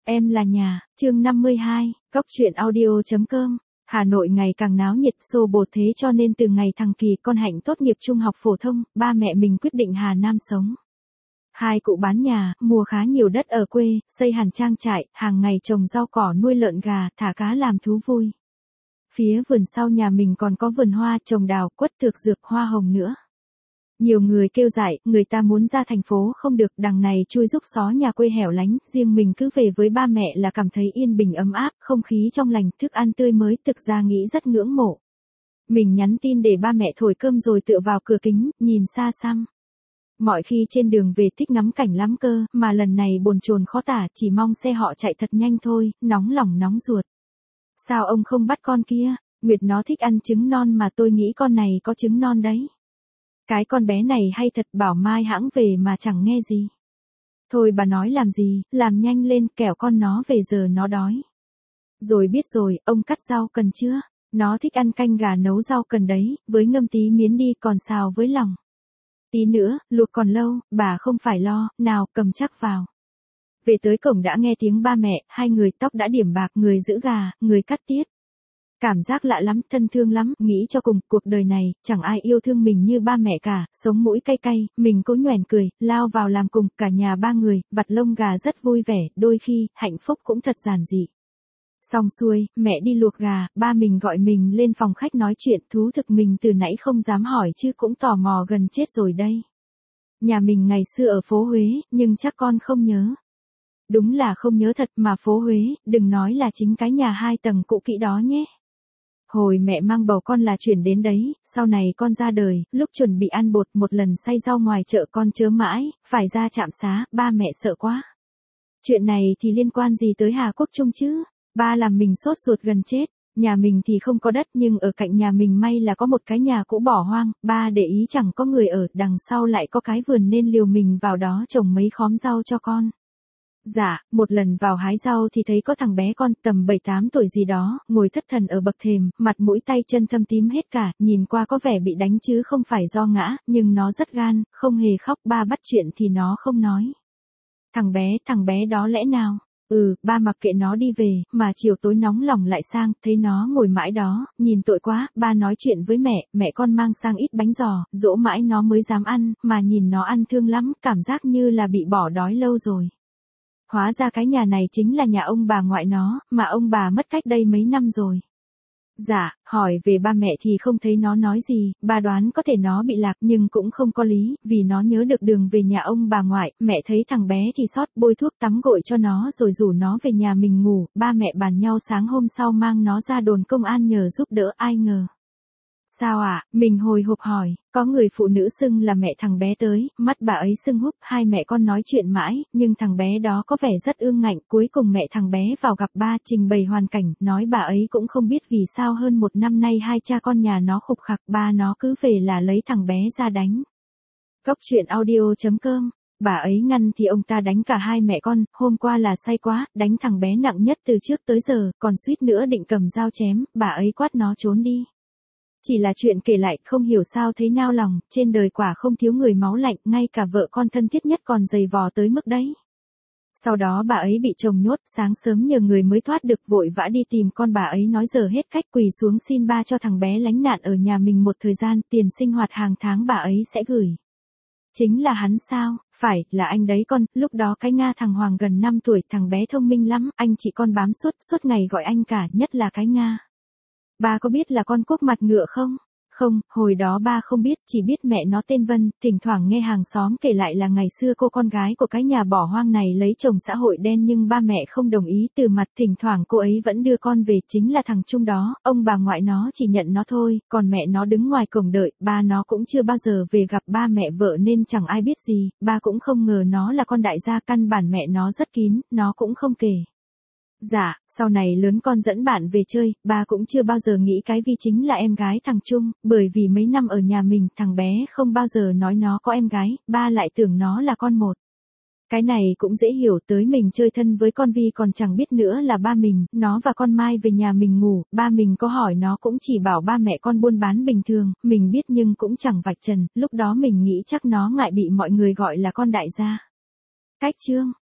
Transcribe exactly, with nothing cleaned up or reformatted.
Em là nhà, chương năm mươi hai, Cóc truyện audio.com. Hà Nội ngày càng náo nhiệt xô bồ thế cho nên từ ngày thằng Kỳ con Hạnh tốt nghiệp trung học phổ thông, ba mẹ mình quyết định Hà Nam sống. Hai cụ bán nhà, mua khá nhiều đất ở quê, xây hẳn trang trại, hàng ngày trồng rau cỏ nuôi lợn gà, thả cá làm thú vui. Phía vườn sau nhà mình còn có vườn hoa, trồng đào, quất thực dược, hoa hồng nữa. Nhiều người kêu dại, người ta muốn ra thành phố không được, đằng này chui rúc xó nhà quê hẻo lánh, riêng mình cứ về với ba mẹ là cảm thấy yên bình ấm áp, không khí trong lành, thức ăn tươi mới, thực ra nghĩ rất ngưỡng mộ. Mình nhắn tin để ba mẹ thổi cơm rồi tựa vào cửa kính, nhìn xa xăm. Mọi khi trên đường về thích ngắm cảnh lắm cơ, mà lần này bồn chồn khó tả, chỉ mong xe họ chạy thật nhanh thôi, nóng lòng nóng ruột. Sao ông không bắt con kia? Nguyệt nó thích ăn trứng non mà tôi nghĩ con này có trứng non đấy. Cái con bé này hay thật, bảo mai hãng về mà chẳng nghe gì. Thôi bà nói làm gì, làm nhanh lên, kẻo con nó về giờ nó đói. Rồi biết rồi, ông cắt rau cần chưa? Nó thích ăn canh gà nấu rau cần đấy, với ngâm tí miến đi, còn xào với lòng. Tí nữa, luộc còn lâu, bà không phải lo, nào, cầm chắc vào. Về tới cổng đã nghe tiếng ba mẹ, hai người tóc đã điểm bạc, người giữ gà, người cắt tiết. Cảm giác lạ lắm, thân thương lắm, nghĩ cho cùng, cuộc đời này, chẳng ai yêu thương mình như ba mẹ cả, sống mũi cay cay, mình cố nhoẻn cười, lao vào làm cùng, cả nhà ba người, vặt lông gà rất vui vẻ, đôi khi, hạnh phúc cũng thật giản dị. Xong xuôi, mẹ đi luộc gà, ba mình gọi mình lên phòng khách nói chuyện, thú thực mình từ nãy không dám hỏi chứ cũng tò mò gần chết rồi đây. Nhà mình ngày xưa ở phố Huế, nhưng chắc con không nhớ. Đúng là không nhớ thật mà phố Huế, đừng nói là chính cái nhà hai tầng cũ kỹ đó nhé. Hồi mẹ mang bầu con là chuyển đến đấy, sau này con ra đời, lúc chuẩn bị ăn bột một lần xay rau ngoài chợ con chớ mãi, phải ra trạm xá, ba mẹ sợ quá. Chuyện này thì liên quan gì tới Hà Quốc Trung chứ? Ba làm mình sốt ruột gần chết, nhà mình thì không có đất nhưng ở cạnh nhà mình may là có một cái nhà cũ bỏ hoang, ba để ý chẳng có người ở, đằng sau lại có cái vườn nên liều mình vào đó trồng mấy khóm rau cho con. Dạ, một lần vào hái rau thì thấy có thằng bé con tầm bảy tám tuổi gì đó, ngồi thất thần ở bậc thềm, mặt mũi tay chân thâm tím hết cả, nhìn qua có vẻ bị đánh chứ không phải do ngã, nhưng nó rất gan, không hề khóc, ba bắt chuyện thì nó không nói. Thằng bé, thằng bé đó lẽ nào? Ừ, ba mặc kệ nó đi về, mà chiều tối nóng lòng lại sang, thấy nó ngồi mãi đó, nhìn tội quá, ba nói chuyện với mẹ, mẹ con mang sang ít bánh giò, dỗ mãi nó mới dám ăn, mà nhìn nó ăn thương lắm, cảm giác như là bị bỏ đói lâu rồi. Hóa ra cái nhà này chính là nhà ông bà ngoại nó, mà ông bà mất cách đây mấy năm rồi. Dạ, hỏi về ba mẹ thì không thấy nó nói gì, ba đoán có thể nó bị lạc nhưng cũng không có lý, vì nó nhớ được đường về nhà ông bà ngoại, mẹ thấy thằng bé thì sót, bôi thuốc tắm gội cho nó rồi rủ nó về nhà mình ngủ, ba mẹ bàn nhau sáng hôm sau mang nó ra đồn công an nhờ giúp đỡ, ai ngờ. Sao ạ, à? Mình hồi hộp hỏi, có người phụ nữ xưng là mẹ thằng bé tới, mắt bà ấy sưng húp, hai mẹ con nói chuyện mãi, nhưng thằng bé đó có vẻ rất ương ngạnh, cuối cùng mẹ thằng bé vào gặp ba, trình bày hoàn cảnh, nói bà ấy cũng không biết vì sao hơn một năm nay hai cha con nhà nó khục khặc, ba nó cứ về là lấy thằng bé ra đánh. Cóc truyện audio.com. Bà ấy ngăn thì ông ta đánh cả hai mẹ con, hôm qua là say quá, đánh thằng bé nặng nhất từ trước tới giờ, còn suýt nữa định cầm dao chém, bà ấy quát nó trốn đi. Chỉ là chuyện kể lại, không hiểu sao thấy nao lòng, trên đời quả không thiếu người máu lạnh, ngay cả vợ con thân thiết nhất còn giày vò tới mức đấy. Sau đó bà ấy bị chồng nhốt, sáng sớm nhờ người mới thoát được, vội vã đi tìm con, bà ấy nói giờ hết cách, quỳ xuống xin ba cho thằng bé lánh nạn ở nhà mình một thời gian, tiền sinh hoạt hàng tháng bà ấy sẽ gửi. Chính là hắn sao? Phải, là anh đấy con, lúc đó cái Nga thằng Hoàng gần năm tuổi, thằng bé thông minh lắm, anh chị con bám suốt, suốt ngày gọi anh cả, nhất là cái Nga. Ba có biết là con quốc mặt ngựa không? Không, hồi đó ba không biết, chỉ biết mẹ nó tên Vân, thỉnh thoảng nghe hàng xóm kể lại là ngày xưa cô con gái của cái nhà bỏ hoang này lấy chồng xã hội đen nhưng ba mẹ không đồng ý, từ mặt thỉnh thoảng cô ấy vẫn đưa con về, chính là thằng Trung đó, ông bà ngoại nó chỉ nhận nó thôi, còn mẹ nó đứng ngoài cổng đợi, ba nó cũng chưa bao giờ về gặp ba mẹ vợ nên chẳng ai biết gì, ba cũng không ngờ nó là con đại gia, căn bản mẹ nó rất kín, nó cũng không kể. Dạ, sau này lớn con dẫn bạn về chơi, ba cũng chưa bao giờ nghĩ cái Vi chính là em gái thằng Trung, bởi vì mấy năm ở nhà mình, thằng bé không bao giờ nói nó có em gái, ba lại tưởng nó là con một. Cái này cũng dễ hiểu, tới mình chơi thân với con Vi còn chẳng biết nữa là ba mình, nó và con Mai về nhà mình ngủ, ba mình có hỏi nó cũng chỉ bảo ba mẹ con buôn bán bình thường, mình biết nhưng cũng chẳng vạch trần, lúc đó mình nghĩ chắc nó ngại bị mọi người gọi là con đại gia. Cách chương